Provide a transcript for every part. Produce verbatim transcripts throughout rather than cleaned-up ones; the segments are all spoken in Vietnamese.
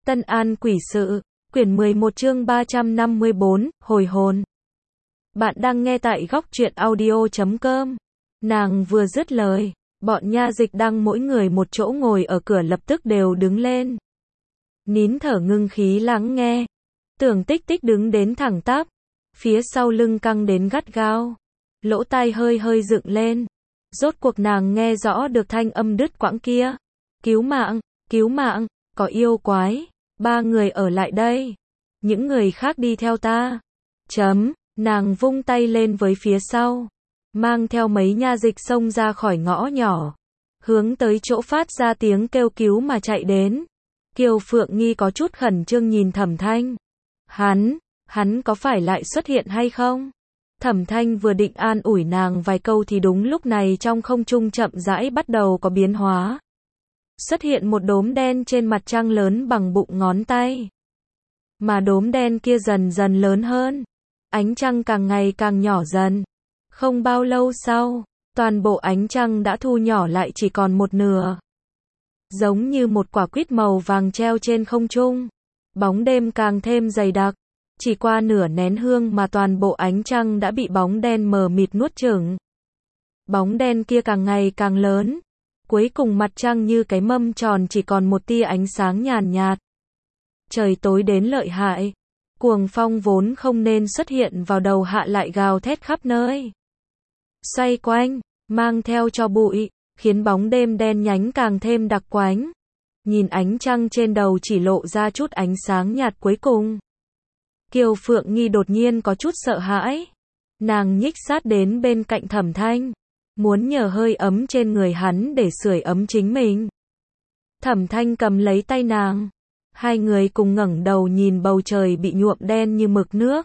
Tân An Quỷ Sự, quyển mười một chương ba trăm năm mươi bốn, hồi hồn. Bạn đang nghe tại góc truyện audio chấm com. Nàng vừa dứt lời, bọn nha dịch đang mỗi người một chỗ ngồi ở cửa lập tức đều đứng lên. Nín thở ngưng khí lắng nghe. Tưởng Tích Tích đứng đến thẳng tắp, phía sau lưng căng đến gắt gao, lỗ tai hơi hơi dựng lên. Rốt cuộc nàng nghe rõ được thanh âm đứt quãng kia. Cứu mạng, cứu mạng, có yêu quái, ba người ở lại đây. Những người khác đi theo ta. Chấm, nàng vung tay lên với phía sau, mang theo mấy nha dịch xông ra khỏi ngõ nhỏ, hướng tới chỗ phát ra tiếng kêu cứu mà chạy đến. Kiều Phượng Nghi có chút khẩn trương nhìn Thẩm Thanh. Hắn, hắn có phải lại xuất hiện hay không? Thẩm Thanh vừa định an ủi nàng vài câu thì đúng lúc này trong không trung chậm rãi bắt đầu có biến hóa. Xuất hiện một đốm đen trên mặt trăng lớn bằng bụng ngón tay. Mà đốm đen kia dần dần lớn hơn. Ánh trăng càng ngày càng nhỏ dần. Không bao lâu sau, toàn bộ ánh trăng đã thu nhỏ lại chỉ còn một nửa. Giống như một quả quýt màu vàng treo trên không trung. Bóng đêm càng thêm dày đặc. Chỉ qua nửa nén hương mà toàn bộ ánh trăng đã bị bóng đen mờ mịt nuốt chửng. Bóng đen kia càng ngày càng lớn. Cuối cùng mặt trăng như cái mâm tròn chỉ còn một tia ánh sáng nhàn nhạt. Trời tối đến lợi hại. Cuồng phong vốn không nên xuất hiện vào đầu hạ lại gào thét khắp nơi. Xoay quanh, mang theo cho bụi, khiến bóng đêm đen nhánh càng thêm đặc quánh. Nhìn ánh trăng trên đầu chỉ lộ ra chút ánh sáng nhạt cuối cùng. Kiều Phượng Nghi đột nhiên có chút sợ hãi. Nàng nhích sát đến bên cạnh Thẩm Thanh, muốn nhờ hơi ấm trên người hắn để sưởi ấm chính mình. Thẩm Thanh cầm lấy tay nàng. Hai người cùng ngẩng đầu nhìn bầu trời bị nhuộm đen như mực nước.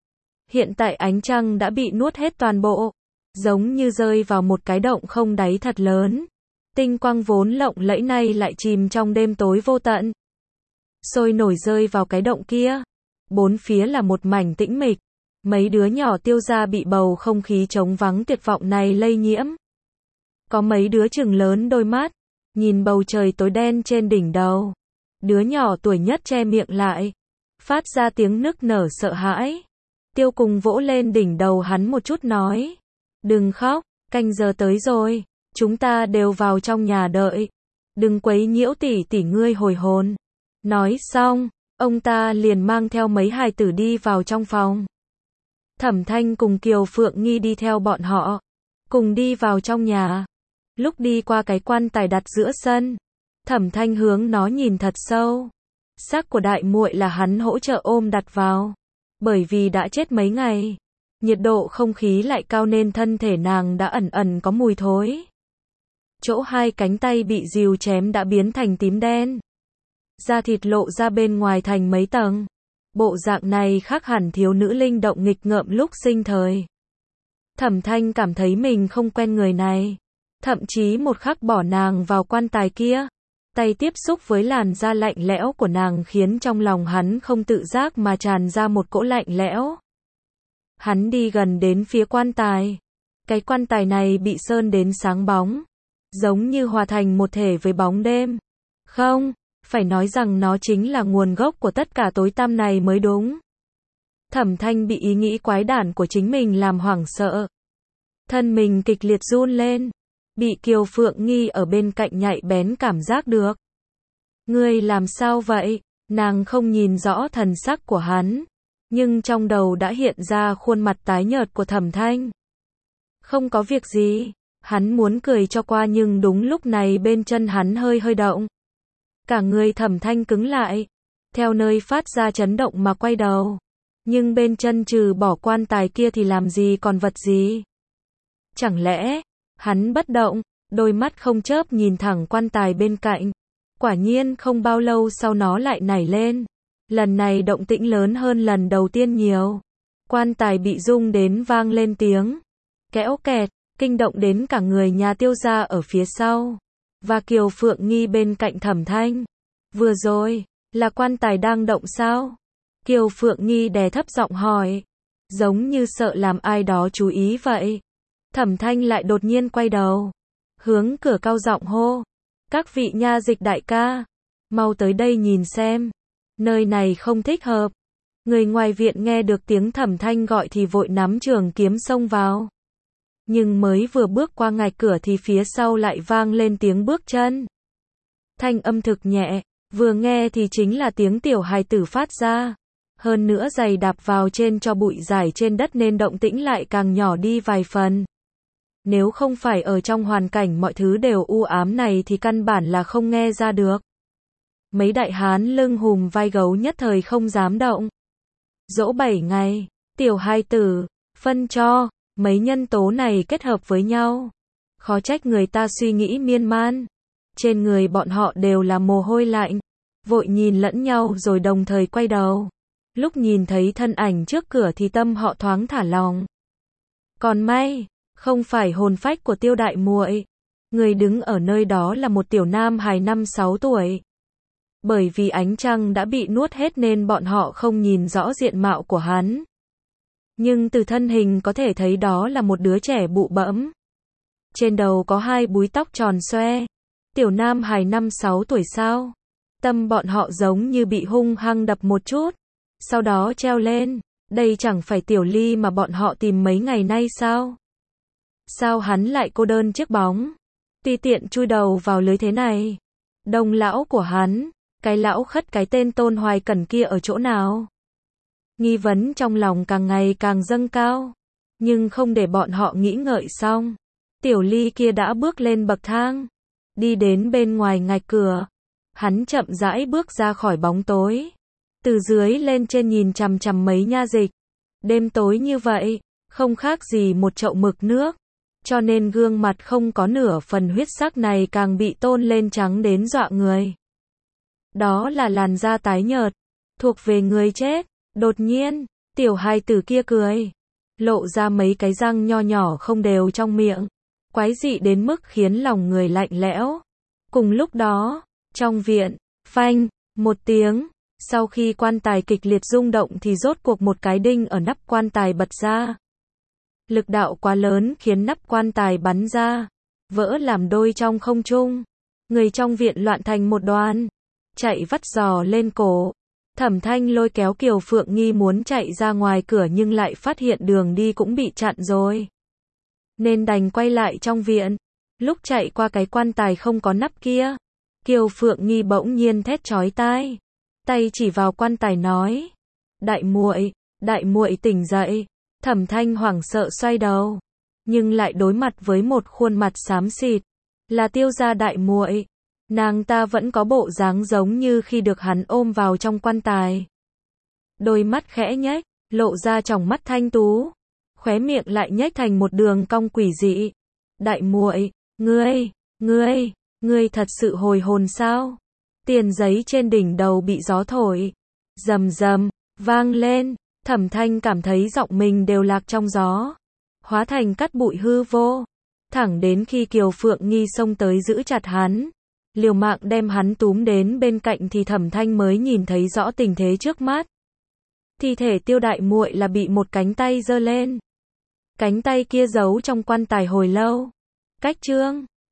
Hiện tại ánh trăng đã bị nuốt hết toàn bộ, giống như rơi vào một cái động không đáy thật lớn. Tinh quang vốn lộng lẫy nay lại chìm trong đêm tối vô tận. Sôi nổi rơi vào cái động kia. Bốn phía là một mảnh tĩnh mịch. Mấy đứa nhỏ Tiêu gia bị bầu không khí trống vắng tuyệt vọng này lây nhiễm. Có mấy đứa chừng lớn đôi mắt, nhìn bầu trời tối đen trên đỉnh đầu. Đứa nhỏ tuổi nhất che miệng lại, phát ra tiếng nức nở sợ hãi. Tiêu cùng vỗ lên đỉnh đầu hắn một chút nói. Đừng khóc, canh giờ tới rồi, chúng ta đều vào trong nhà đợi. Đừng quấy nhiễu tỷ tỷ ngươi hồi hồn. Nói xong, ông ta liền mang theo mấy hài tử đi vào trong phòng. Thẩm Thanh cùng Kiều Phượng Nghi đi theo bọn họ, cùng đi vào trong nhà. Lúc đi qua cái quan tài đặt giữa sân, Thẩm Thanh hướng nó nhìn thật sâu. Xác của đại muội là hắn hỗ trợ ôm đặt vào. Bởi vì đã chết mấy ngày, nhiệt độ không khí lại cao nên thân thể nàng đã ẩn ẩn có mùi thối. Chỗ hai cánh tay bị rìu chém đã biến thành tím đen. Da thịt lộ ra bên ngoài thành mấy tầng. Bộ dạng này khác hẳn thiếu nữ linh động nghịch ngợm lúc sinh thời. Thẩm Thanh cảm thấy mình không quen người này. Thậm chí một khắc bỏ nàng vào quan tài kia, tay tiếp xúc với làn da lạnh lẽo của nàng khiến trong lòng hắn không tự giác mà tràn ra một cỗ lạnh lẽo. Hắn đi gần đến phía quan tài. Cái quan tài này bị sơn đến sáng bóng, giống như hòa thành một thể với bóng đêm. Không, phải nói rằng nó chính là nguồn gốc của tất cả tối tăm này mới đúng. Thẩm Thanh bị ý nghĩ quái đản của chính mình làm hoảng sợ. Thân mình kịch liệt run lên. Bị Kiều Phượng Nghi ở bên cạnh nhạy bén cảm giác được. Ngươi làm sao vậy? Nàng không nhìn rõ thần sắc của hắn, nhưng trong đầu đã hiện ra khuôn mặt tái nhợt của Thẩm Thanh. Không có việc gì. Hắn muốn cười cho qua nhưng đúng lúc này bên chân hắn hơi hơi động. Cả người Thẩm Thanh cứng lại, theo nơi phát ra chấn động mà quay đầu. Nhưng bên chân trừ bỏ quan tài kia thì làm gì còn vật gì? Chẳng lẽ hắn bất động, đôi mắt không chớp nhìn thẳng quan tài bên cạnh. Quả nhiên không bao lâu sau nó lại nảy lên. Lần này động tĩnh lớn hơn lần đầu tiên nhiều. Quan tài bị rung đến vang lên tiếng kéo kẹt, kinh động đến cả người nhà Tiêu gia ở phía sau. Và Kiều Phượng Nghi bên cạnh Thẩm Thanh. Vừa rồi, là quan tài đang động sao? Kiều Phượng Nghi đè thấp giọng hỏi. Giống như sợ làm ai đó chú ý vậy. Thẩm Thanh lại đột nhiên quay đầu, hướng cửa cao giọng hô. Các vị nha dịch đại ca, mau tới đây nhìn xem. Nơi này không thích hợp. Người ngoài viện nghe được tiếng Thẩm Thanh gọi thì vội nắm trường kiếm xông vào. Nhưng mới vừa bước qua ngạch cửa thì phía sau lại vang lên tiếng bước chân. Thanh âm thực nhẹ, vừa nghe thì chính là tiếng tiểu hài tử phát ra. Hơn nữa giày đạp vào trên cho bụi rải trên đất nên động tĩnh lại càng nhỏ đi vài phần. Nếu không phải ở trong hoàn cảnh mọi thứ đều u ám này thì căn bản là không nghe ra được. Mấy đại hán lưng hùm vai gấu nhất thời không dám động. Dỗ bảy ngày, tiểu hài tử, phân cho, mấy nhân tố này kết hợp với nhau. Khó trách người ta suy nghĩ miên man. Trên người bọn họ đều là mồ hôi lạnh. Vội nhìn lẫn nhau rồi đồng thời quay đầu. Lúc nhìn thấy thân ảnh trước cửa thì tâm họ thoáng thả lòng. Còn may, không phải hồn phách của Tiêu đại muội. Người đứng ở nơi đó là một tiểu nam hài năm sáu tuổi. Bởi vì ánh trăng đã bị nuốt hết nên bọn họ không nhìn rõ diện mạo của hắn. Nhưng từ thân hình có thể thấy đó là một đứa trẻ bụ bẫm. Trên đầu có hai búi tóc tròn xoe. Tiểu nam hài năm sáu tuổi sao? Tâm bọn họ giống như bị hung hăng đập một chút. Sau đó treo lên. Đây chẳng phải Tiểu Ly mà bọn họ tìm mấy ngày nay sao? Sao hắn lại cô đơn chiếc bóng? Tùy tiện chui đầu vào lưới thế này. Đồng lão của hắn, cái lão khất cái tên Tôn Hoài Cẩn kia ở chỗ nào? Nghi vấn trong lòng càng ngày càng dâng cao. Nhưng không để bọn họ nghĩ ngợi xong. Tiểu Ly kia đã bước lên bậc thang. Đi đến bên ngoài ngạch cửa. Hắn chậm rãi bước ra khỏi bóng tối. Từ dưới lên trên nhìn chằm chằm mấy nha dịch. Đêm tối như vậy, không khác gì một chậu mực nước. Cho nên gương mặt không có nửa phần huyết sắc này càng bị tôn lên trắng đến dọa người. Đó là làn da tái nhợt, thuộc về người chết. Đột nhiên, tiểu hài tử kia cười. Lộ ra mấy cái răng nho nhỏ không đều trong miệng. Quái dị đến mức khiến lòng người lạnh lẽo. Cùng lúc đó, trong viện, phanh, một tiếng. Sau khi quan tài kịch liệt rung động thì rốt cuộc một cái đinh ở nắp quan tài bật ra. Lực đạo quá lớn khiến nắp quan tài bắn ra, vỡ làm đôi trong không trung. Người trong viện loạn thành một đoàn, chạy vắt giò lên cổ. Thẩm Thanh lôi kéo Kiều Phượng Nghi muốn chạy ra ngoài cửa nhưng lại phát hiện đường đi cũng bị chặn rồi. Nên đành quay lại trong viện. Lúc chạy qua cái quan tài không có nắp kia, Kiều Phượng Nghi bỗng nhiên thét chói tai. Tay chỉ vào quan tài nói: "Đại muội, đại muội tỉnh dậy." Thẩm Thanh hoảng sợ xoay đầu, nhưng lại đối mặt với một khuôn mặt xám xịt, là Tiêu gia đại muội. Nàng ta vẫn có bộ dáng giống như khi được hắn ôm vào trong quan tài. Đôi mắt khẽ nhếch, lộ ra tròng mắt thanh tú, khóe miệng lại nhếch thành một đường cong quỷ dị. "Đại muội, ngươi, ngươi, ngươi thật sự hồi hồn sao?" Tiền giấy trên đỉnh đầu bị gió thổi, rầm rầm vang lên. Thẩm Thanh cảm thấy giọng mình đều lạc trong gió, hóa thành cát bụi hư vô. Thẳng đến khi Kiều Phượng Nghi xông tới giữ chặt hắn, liều mạng đem hắn túm đến bên cạnh thì Thẩm Thanh mới nhìn thấy rõ tình thế trước mắt. Thi thể Tiêu đại muội là bị một cánh tay giơ lên. Cánh tay kia giấu trong quan tài hồi lâu. Cách trương,